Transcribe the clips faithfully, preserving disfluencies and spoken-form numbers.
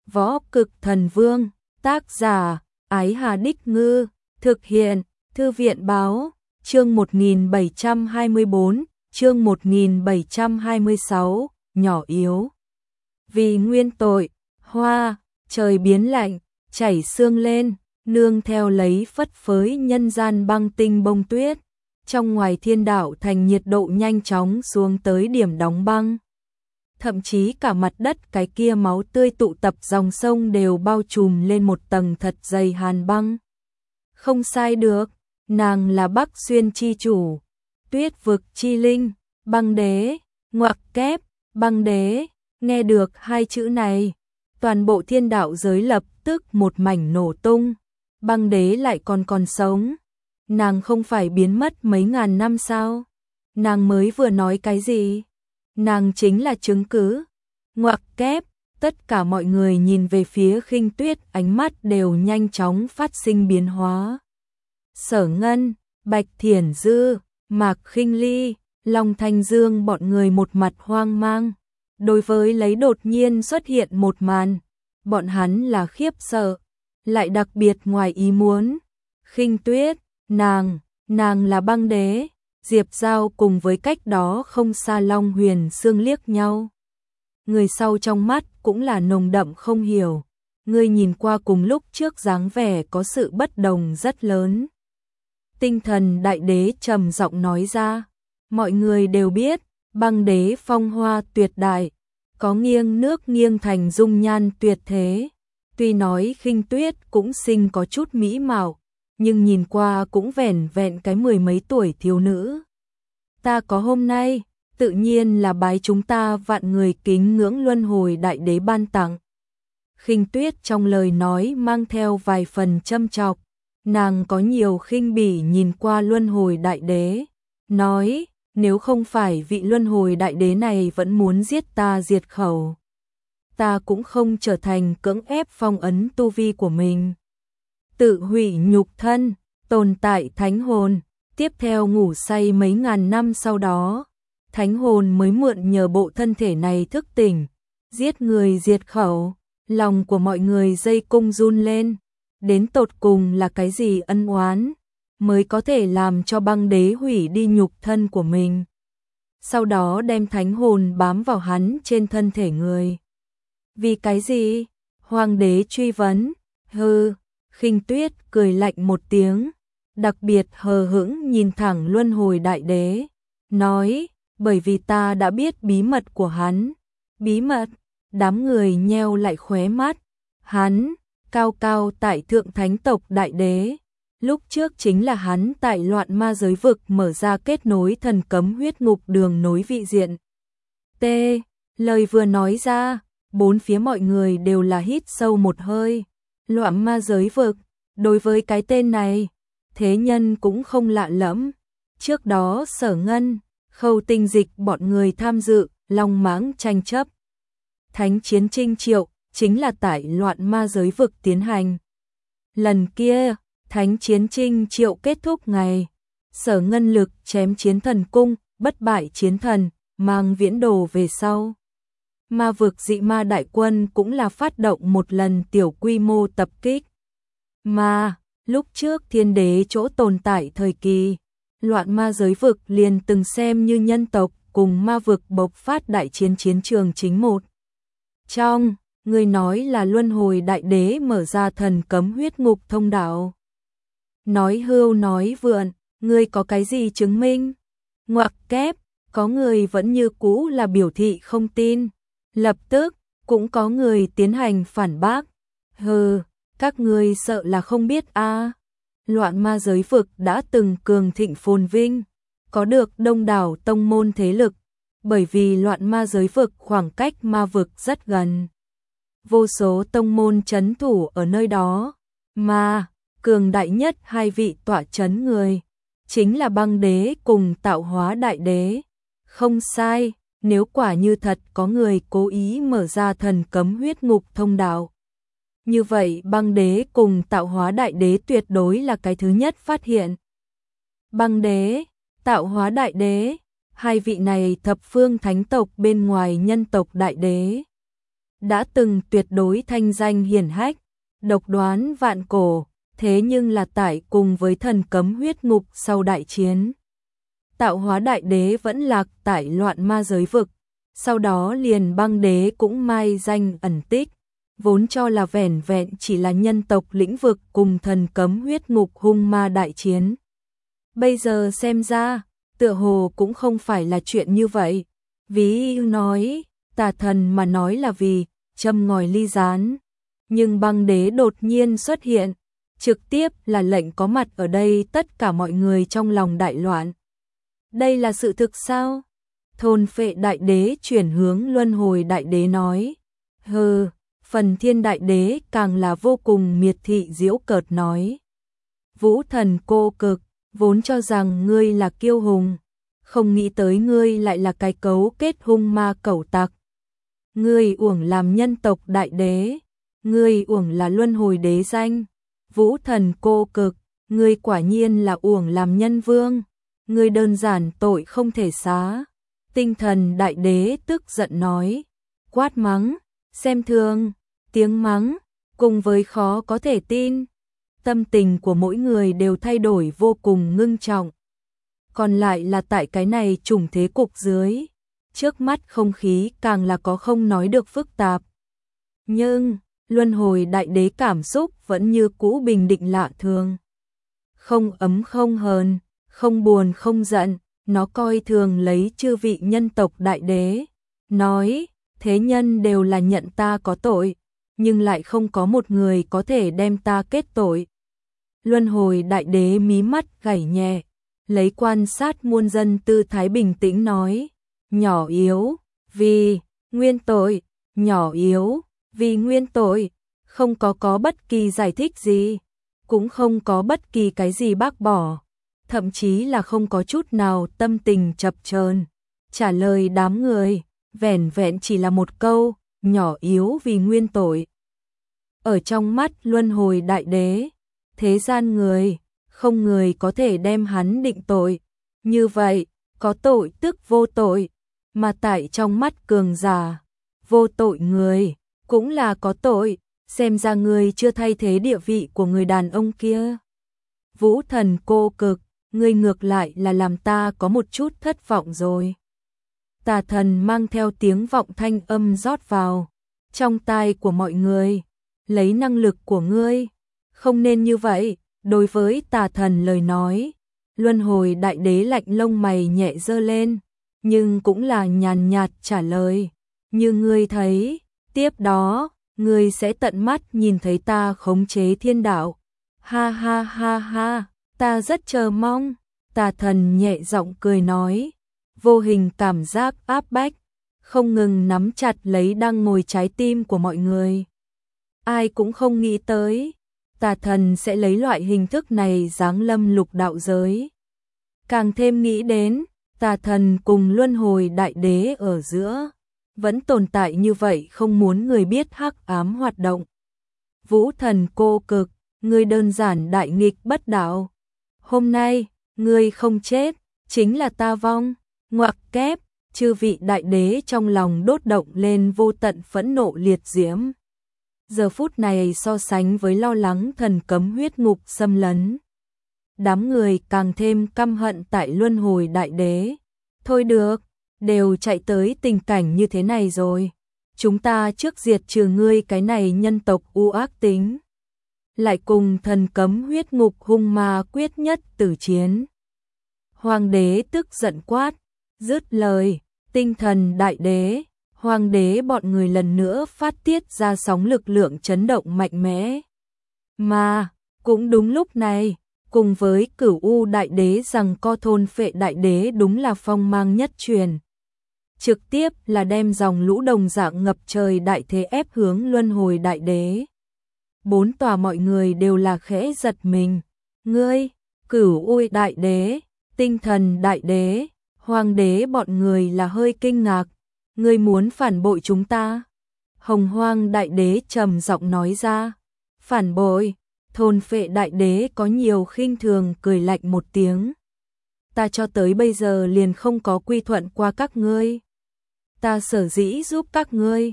Võ Cực Thần Vương, tác giả, Ái Hà Đích Ngư, thực hiện, Thư viện Báo, chương một nghìn bảy trăm hai mươi tư, chương một nghìn bảy trăm hai mươi sáu, nhỏ yếu. Vì nguyên tội, hoa, trời biến lạnh, chảy sương lên, nương theo lấy phất phới nhân gian băng tinh bông tuyết. Trong ngoài thiên đạo thành nhiệt độ nhanh chóng xuống tới điểm đóng băng. Thậm chí cả mặt đất cái kia máu tươi tụ tập dòng sông đều bao trùm lên một tầng thật dày hàn băng. Không sai được, nàng là Bắc Xuyên chi chủ, tuyết vực chi linh, băng đế, ngoặc kép, băng đế. Nghe được hai chữ này, toàn bộ thiên đạo giới lập tức một mảnh nổ tung. Băng đế lại còn còn sống. Nàng không phải biến mất mấy ngàn năm sao? Nàng mới vừa nói cái gì? Nàng chính là chứng cứ. Ngoặc kép, tất cả mọi người nhìn về phía Khinh Tuyết, ánh mắt đều nhanh chóng phát sinh biến hóa. Sở Ngân, Bạch Thiển Dư, Mạc Khinh Ly, Long Thanh Dương bọn người một mặt hoang mang. Đối với lấy đột nhiên xuất hiện một màn, bọn hắn là khiếp sợ, lại đặc biệt ngoài ý muốn. Khinh Tuyết, nàng, nàng là băng đế. Diệp Giao cùng với cách đó không xa Long Huyền Sương liếc nhau. Người sau trong mắt cũng là nồng đậm không hiểu. Người nhìn qua cùng lúc trước dáng vẻ có sự bất đồng rất lớn. Tinh Thần Đại Đế trầm giọng nói ra. Mọi người đều biết, băng đế phong hoa tuyệt đại, có nghiêng nước nghiêng thành dung nhan tuyệt thế. Tuy nói Khinh Tuyết cũng sinh có chút mỹ mạo, nhưng nhìn qua cũng vẻn vẹn cái mười mấy tuổi thiếu nữ. Ta có hôm nay, tự nhiên là bái chúng ta vạn người kính ngưỡng luân hồi đại đế ban tặng. Khinh Tuyết trong lời nói mang theo vài phần châm chọc, nàng có nhiều khinh bỉ nhìn qua luân hồi đại đế, nói, nếu không phải vị luân hồi đại đế này vẫn muốn giết ta diệt khẩu, ta cũng không trở thành cưỡng ép phong ấn tu vi của mình. Tự hủy nhục thân, tồn tại thánh hồn, tiếp theo ngủ say mấy ngàn năm sau đó, thánh hồn mới mượn nhờ bộ thân thể này thức tỉnh, giết người diệt khẩu. Lòng của mọi người dây cung run lên, đến tột cùng là cái gì ân oán mới có thể làm cho băng đế hủy đi nhục thân của mình, sau đó đem thánh hồn bám vào hắn trên thân thể người. Vì cái gì? Hoàng đế truy vấn. Hừ. Khinh Tuyết cười lạnh một tiếng, đặc biệt hờ hững nhìn thẳng luân hồi đại đế, nói, bởi vì ta đã biết bí mật của hắn. Bí mật? Đám người nheo lại khóe mắt. Hắn, cao cao tại thượng thánh tộc đại đế, lúc trước chính là hắn tại loạn ma giới vực mở ra kết nối thần cấm huyết ngục đường nối vị diện. T. Lời vừa nói ra, bốn phía mọi người đều là hít sâu một hơi. Loạn ma giới vực, đối với cái tên này, thế nhân cũng không lạ lẫm. Trước đó Sở Ngân, Khâu Tinh Dịch bọn người tham dự, long mãng tranh chấp. Thánh chiến Trinh Triệu, chính là tại loạn ma giới vực tiến hành. Lần kia, Thánh chiến Trinh Triệu kết thúc ngày, Sở Ngân lực chém chiến thần cung, bất bại chiến thần, mang viễn đồ về sau. Ma vực dị ma đại quân cũng là phát động một lần tiểu quy mô tập kích. Mà, lúc trước thiên đế chỗ tồn tại thời kỳ, loạn ma giới vực liền từng xem như nhân tộc cùng ma vực bộc phát đại chiến chiến trường chính một. Trong, người nói là luân hồi đại đế mở ra thần cấm huyết ngục thông đạo. Nói hưu nói vượn, ngươi có cái gì chứng minh? Ngoặc kép, có người vẫn như cũ là biểu thị không tin. Lập tức, cũng có người tiến hành phản bác. Hừ, các ngươi sợ là không biết a à. Loạn ma giới vực đã từng cường thịnh phồn vinh, có được đông đảo tông môn thế lực, bởi vì loạn ma giới vực khoảng cách ma vực rất gần. Vô số tông môn trấn thủ ở nơi đó, mà cường đại nhất hai vị tọa trấn người, chính là băng đế cùng tạo hóa đại đế. Không sai. Nếu quả như thật có người cố ý mở ra thần cấm huyết ngục thông đạo, như vậy băng đế cùng tạo hóa đại đế tuyệt đối là cái thứ nhất phát hiện. Băng đế, tạo hóa đại đế, hai vị này thập phương thánh tộc bên ngoài nhân tộc đại đế. đã từng tuyệt đối thanh danh hiển hách, độc đoán vạn cổ, thế nhưng là tại cùng với thần cấm huyết ngục sau đại chiến. Tạo hóa đại đế vẫn lạc tại loạn ma giới vực, sau đó liền băng đế cũng mai danh ẩn tích, vốn cho là vẻn vẹn chỉ là nhân tộc lĩnh vực cùng thần cấm huyết ngục hung ma đại chiến. Bây giờ xem ra, tựa hồ cũng không phải là chuyện như vậy. Ví nói, tà thần mà nói là vì châm ngòi ly gián, nhưng băng đế đột nhiên xuất hiện, trực tiếp là lệnh có mặt ở đây tất cả mọi người trong lòng đại loạn. Đây là sự thực sao? Thôn phệ đại đế chuyển hướng luân hồi đại đế nói. Hừ, phần thiên đại đế càng là vô cùng miệt thị giễu cợt nói. Vũ thần cô cực, vốn cho rằng ngươi là kiêu hùng, không nghĩ tới ngươi lại là cái cấu kết hung ma cẩu tặc. Ngươi uổng làm nhân tộc đại đế, ngươi uổng là luân hồi đế danh. Vũ thần cô cực, ngươi quả nhiên là uổng làm nhân vương, ngươi đơn giản tội không thể xá. Tinh thần đại đế tức giận nói, quát mắng, xem thường, tiếng mắng, cùng với khó có thể tin. Tâm tình của mỗi người đều thay đổi vô cùng ngưng trọng. Còn lại là tại cái này trùng thế cục dưới, trước mắt không khí càng là có không nói được phức tạp. Nhưng, luân hồi đại đế cảm xúc vẫn như cũ bình định lạ thường. Không ấm không hờn, không buồn không giận, nó coi thường lấy chư vị nhân tộc đại đế. Nói, thế nhân đều là nhận ta có tội, nhưng lại không có một người có thể đem ta kết tội. Luân hồi đại đế mí mắt gảy nhẹ, lấy quan sát muôn dân tư thái bình tĩnh nói, nhỏ yếu, vì nguyên tội, nhỏ yếu, vì nguyên tội, không có có bất kỳ giải thích gì, cũng không có bất kỳ cái gì bác bỏ, thậm chí là không có chút nào tâm tình chập chờn. Trả lời đám người, vẻn vẹn chỉ là một câu, nhỏ yếu vì nguyên tội. Ở trong mắt luân hồi đại đế, thế gian người, không người có thể đem hắn định tội. Như vậy, có tội tức vô tội, mà tại trong mắt cường giả, vô tội người, cũng là có tội, xem ra người chưa thay thế địa vị của người đàn ông kia. Vũ thần cô cực, ngươi ngược lại là làm ta có một chút thất vọng rồi. Tà thần mang theo tiếng vọng thanh âm rót vào trong tai của mọi người, lấy năng lực của ngươi, không nên như vậy. Đối với tà thần lời nói, luân hồi đại đế lạnh lông mày nhẹ giơ lên, nhưng cũng là nhàn nhạt trả lời, như ngươi thấy, tiếp đó, ngươi sẽ tận mắt nhìn thấy ta khống chế thiên đạo. Ha ha ha ha, ta rất chờ mong. Tà thần nhẹ giọng cười nói, vô hình cảm giác áp bách, không ngừng nắm chặt lấy đang ngồi trái tim của mọi người. Ai cũng không nghĩ tới, tà thần sẽ lấy loại hình thức này giáng lâm lục đạo giới. Càng thêm nghĩ đến, tà thần cùng luân hồi đại đế ở giữa, vẫn tồn tại như vậy không muốn người biết hắc ám hoạt động. Vũ thần cô cực, ngươi đơn giản đại nghịch bất đạo. Hôm nay, ngươi không chết, chính là ta vong. Ngoặc kép, chư vị đại đế trong lòng đốt động lên vô tận phẫn nộ liệt diễm. Giờ phút này so sánh với lo lắng thần cấm huyết ngục xâm lấn, đám người càng thêm căm hận tại luân hồi đại đế. Thôi được, đều chạy tới tình cảnh như thế này rồi, chúng ta trước diệt trừ ngươi cái này nhân tộc u ác tính, lại cùng thần cấm huyết ngục hung ma quyết nhất tử chiến. Hoàng đế tức giận quát, dứt lời, tinh thần đại đế, hoàng đế bọn người lần nữa phát tiết ra sóng lực lượng chấn động mạnh mẽ. Mà, cũng đúng lúc này, cùng với Cửu U đại đế rằng co thôn phệ đại đế đúng là phong mang nhất truyền. Trực tiếp là đem dòng lũ đồng dạng ngập trời đại thế ép hướng luân hồi đại đế. Bốn tòa mọi người đều là khẽ giật mình. Ngươi, Cửu U đại đế, tinh thần đại đế, hoàng đế bọn người là hơi kinh ngạc. Ngươi muốn phản bội chúng ta? Hồng Hoang đại đế trầm giọng nói ra. Phản bội? Thôn phệ đại đế có nhiều khinh thường cười lạnh một tiếng. Ta cho tới bây giờ liền không có quy thuận qua các ngươi. Ta sở dĩ giúp các ngươi,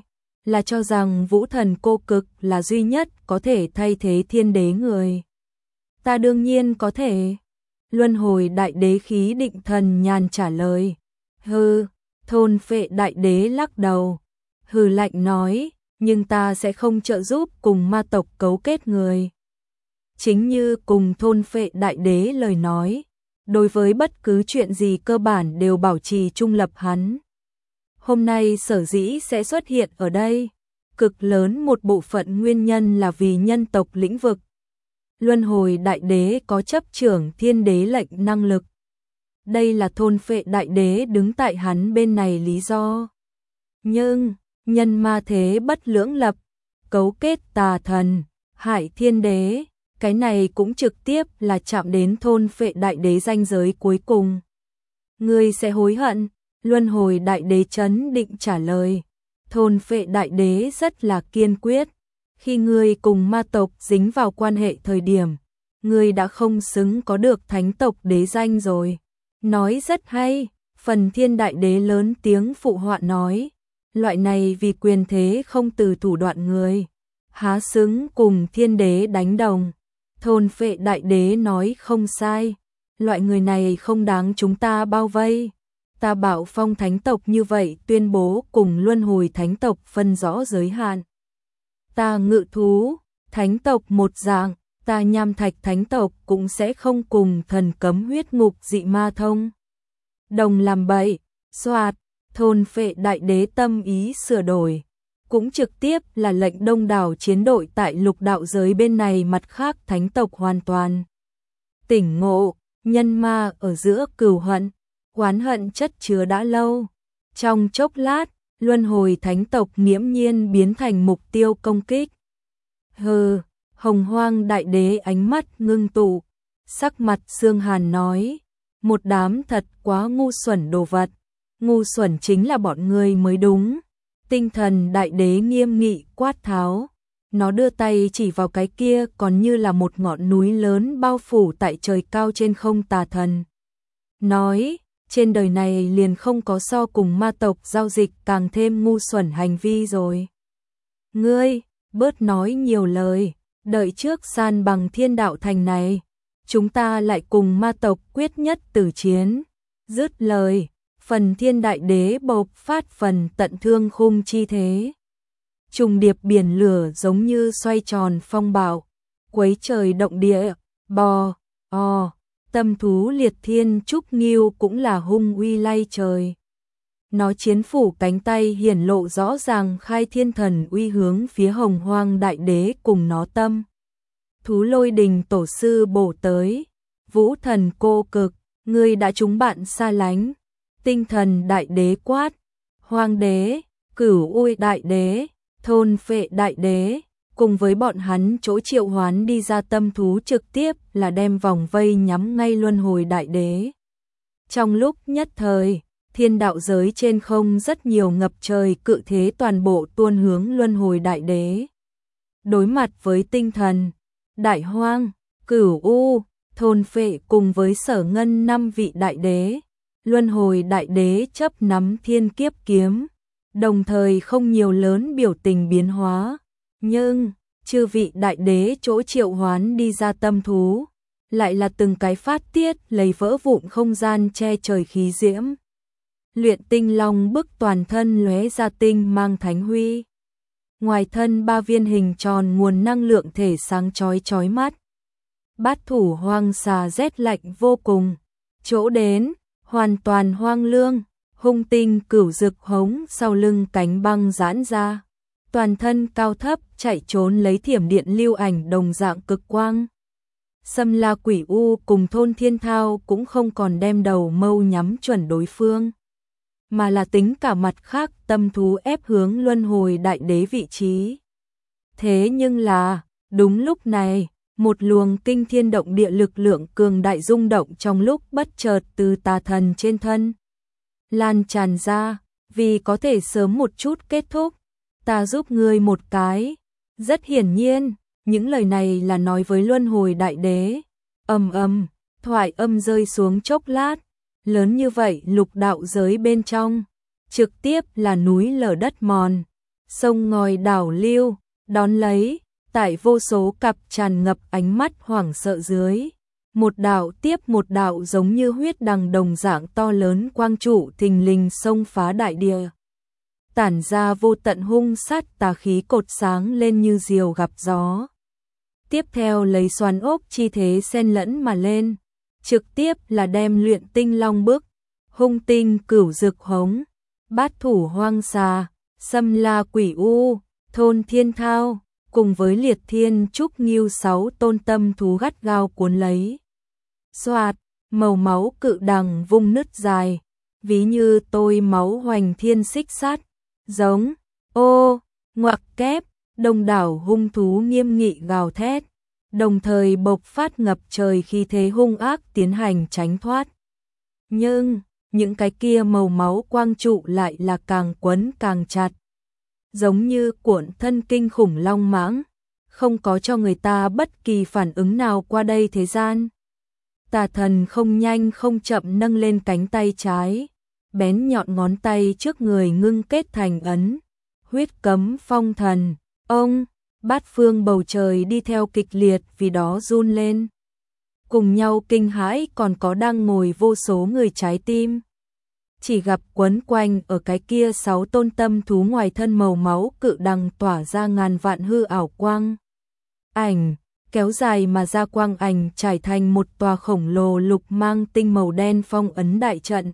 là cho rằng Vũ Thần Cô Cực là duy nhất có thể thay thế Thiên Đế người. Ta đương nhiên có thể. Luân Hồi Đại Đế khí định thần nhàn trả lời. Hừ, Thôn Phệ Đại Đế lắc đầu. Hừ lạnh nói, nhưng ta sẽ không trợ giúp cùng ma tộc cấu kết người. Chính như cùng Thôn Phệ Đại Đế lời nói, đối với bất cứ chuyện gì cơ bản đều bảo trì trung lập hắn. Hôm nay sở dĩ sẽ xuất hiện ở đây, cực lớn một bộ phận nguyên nhân là vì nhân tộc lĩnh vực. Luân Hồi Đại Đế có chấp trưởng Thiên Đế lệnh năng lực. Đây là Thôn Phệ Đại Đế đứng tại hắn bên này lý do. Nhưng, nhân ma thế bất lưỡng lập, cấu kết tà thần, hại Thiên Đế, cái này cũng trực tiếp là chạm đến Thôn Phệ Đại Đế ranh giới cuối cùng. Ngươi sẽ hối hận, Luân Hồi Đại Đế trấn định trả lời. Thôn Phệ Đại Đế rất là kiên quyết. Khi ngươi cùng ma tộc dính vào quan hệ thời điểm, ngươi đã không xứng có được thánh tộc đế danh rồi. Nói rất hay, Phần Thiên Đại Đế lớn tiếng phụ họa nói. Loại này vì quyền thế không từ thủ đoạn người, há xứng cùng Thiên Đế đánh đồng. Thôn Phệ Đại Đế nói không sai, loại người này không đáng chúng ta bao vây. Ta bảo phong thánh tộc như vậy tuyên bố cùng luân hồi thánh tộc phân rõ giới hạn. Ta ngự thú, thánh tộc một dạng, ta nham thạch thánh tộc cũng sẽ không cùng thần cấm huyết ngục dị ma thông. Đồng làm bậy, soạt, Thôn Phệ Đại Đế tâm ý sửa đổi. Cũng trực tiếp là lệnh đông đảo chiến đội tại lục đạo giới bên này mặt khác thánh tộc hoàn toàn. Tỉnh ngộ, nhân ma ở giữa cừu hận, oán hận chất chứa đã lâu. Trong chốc lát, luân hồi thánh tộc nghiễm nhiên biến thành mục tiêu công kích. Hừ, Hồng Hoang Đại Đế ánh mắt ngưng tụ, sắc mặt xương hàn nói, một đám thật quá ngu xuẩn đồ vật, ngu xuẩn chính là bọn người mới đúng. Tinh Thần Đại Đế nghiêm nghị quát tháo, nó đưa tay chỉ vào cái kia còn như là một ngọn núi lớn bao phủ tại trời cao trên không tà thần. Nói, trên đời này liền không có so cùng ma tộc giao dịch càng thêm ngu xuẩn hành vi rồi. Ngươi, bớt nói nhiều lời, đợi trước san bằng thiên đạo thành này, chúng ta lại cùng ma tộc quyết nhất tử chiến. Dứt lời, Phần Thiên Đại Đế bộc phát phần tận thương khung chi thế. Trùng điệp biển lửa giống như xoay tròn phong bạo, quấy trời động địa, bò, o, tâm thú liệt thiên trúc nghiêu cũng là hung uy lay trời. Nó chiến phủ cánh tay hiển lộ rõ ràng khai thiên thần uy hướng phía Hồng Hoang Đại Đế cùng nó tâm. Thú Lôi Đình tổ sư bổ tới, Vũ Thần Cô Cực, ngươi đã trúng bạn xa lánh. Tinh Thần Đại Đế quát, Hoang Đế, Cửu Uy Đại Đế, Thôn Phệ Đại Đế, cùng với bọn hắn chỗ triệu hoán đi ra tâm thú trực tiếp là đem vòng vây nhắm ngay luân hồi Đại Đế. Trong lúc nhất thời, thiên đạo giới trên không rất nhiều ngập trời cự thế toàn bộ tuôn hướng luân hồi Đại Đế. Đối mặt với Tinh Thần, Đại Hoang, Cửu U, Thôn Phệ cùng với Sở Ngân năm vị Đại Đế. Luân hồi Đại Đế chấp nắm thiên kiếp kiếm, đồng thời không nhiều lớn biểu tình biến hóa, nhưng chư vị Đại Đế chỗ triệu hoán đi ra tâm thú, lại là từng cái phát tiết lấy vỡ vụn không gian che trời khí diễm. Luyện Tinh Long bức toàn thân lóe ra tinh mang thánh huy. Ngoài thân ba viên hình tròn nguồn năng lượng thể sáng chói chói mắt. Bát thủ hoang xà rét lạnh vô cùng, chỗ đến hoàn toàn hoang lương, hung tinh cửu dực hống sau lưng cánh băng giãn ra, toàn thân cao thấp chạy trốn lấy thiểm điện lưu ảnh đồng dạng cực quang. Xâm La Quỷ U cùng Thôn Thiên Thao cũng không còn đem đầu mâu nhắm chuẩn đối phương, mà là tính cả mặt khác tâm thú ép hướng luân hồi Đại Đế vị trí. Thế nhưng là, đúng lúc này, một luồng kinh thiên động địa lực lượng cường đại rung động trong lúc bất chợt từ tà thần trên thân lan tràn ra, vì có thể sớm một chút kết thúc, ta giúp ngươi một cái. Rất hiển nhiên, những lời này là nói với luân hồi Đại Đế. Ầm ầm, thoại âm rơi xuống chốc lát, lớn như vậy lục đạo giới bên trong, trực tiếp là núi lở đất mòn, sông ngòi đảo lưu, đón lấy, tại vô số cặp tràn ngập ánh mắt hoảng sợ dưới. Một đạo tiếp một đạo giống như huyết đằng đồng dạng to lớn quang trụ thình lình xông phá đại địa. Tản ra vô tận hung sát tà khí cột sáng lên như diều gặp gió. Tiếp theo lấy xoắn ốc chi thế xen lẫn mà lên, trực tiếp là đem luyện tinh long bức, hung tinh cửu dực hống, bát thủ hoang xà, xâm la quỷ u, thôn thiên thao, cùng với liệt thiên trúc nghiêu sáu tôn tâm thú gắt gao cuốn lấy. Xoạt, màu máu cự đằng vung nứt dài, ví như tôi máu hoành thiên xích sát, giống, ô, ngoặc kép, đông đảo hung thú nghiêm nghị gào thét, đồng thời bộc phát ngập trời khi thế hung ác tiến hành tránh thoát. Nhưng, những cái kia màu máu quang trụ lại là càng quấn càng chặt, giống như cuộn thân kinh khủng long mãng, không có cho người ta bất kỳ phản ứng nào qua đây thế gian. Tà thần không nhanh không chậm nâng lên cánh tay trái, bén nhọn ngón tay trước người ngưng kết thành ấn, huyết cấm phong thần, ông, bát phương bầu trời đi theo kịch liệt vì đó run lên. Cùng nhau kinh hãi còn có đang ngồi vô số người trái tim. Chỉ gặp quấn quanh ở cái kia sáu tôn tâm thú ngoài thân màu máu cự đằng tỏa ra ngàn vạn hư ảo quang. Ảnh, kéo dài mà ra quang ảnh trải thành một tòa khổng lồ lục mang tinh màu đen phong ấn đại trận.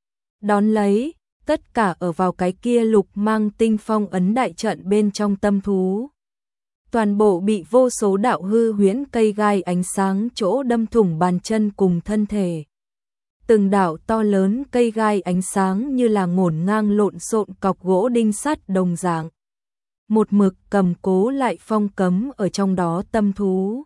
Đón lấy, tất cả ở vào cái kia lục mang tinh phong ấn đại trận bên trong tâm thú. Toàn bộ bị vô số đạo hư huyễn cây gai ánh sáng chỗ đâm thủng bàn chân cùng thân thể. Từng đạo to lớn cây gai ánh sáng như là ngổn ngang lộn xộn cọc gỗ đinh sắt đồng dạng. Một mực cầm cố lại phong cấm ở trong đó tâm thú.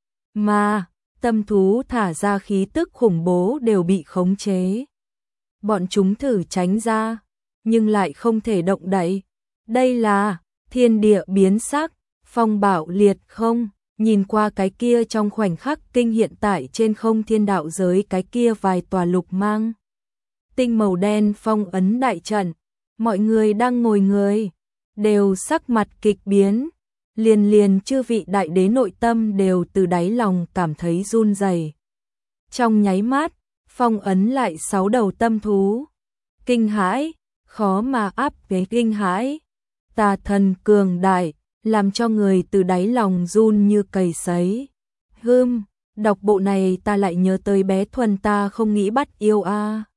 Mà, tâm thú thả ra khí tức khủng bố đều bị khống chế. Bọn chúng thử tránh ra, nhưng lại không thể động đậy. Đây là thiên địa biến sắc, phong bạo liệt không, nhìn qua cái kia trong khoảnh khắc kinh hiện tại trên không thiên đạo giới cái kia vài tòa lục mang. Tinh màu đen phong ấn đại trận, mọi người đang ngồi người, đều sắc mặt kịch biến, liền liền chư vị đại đế nội tâm đều từ đáy lòng cảm thấy run rẩy. Trong nháy mắt, phong ấn lại sáu đầu tâm thú. Kinh hãi, khó mà áp với kinh hãi. Tà thần cường đại, làm cho người từ đáy lòng run như cầy sấy. Hưm, đọc bộ này ta lại nhớ tới bé Thuần ta không nghĩ bắt yêu a. À.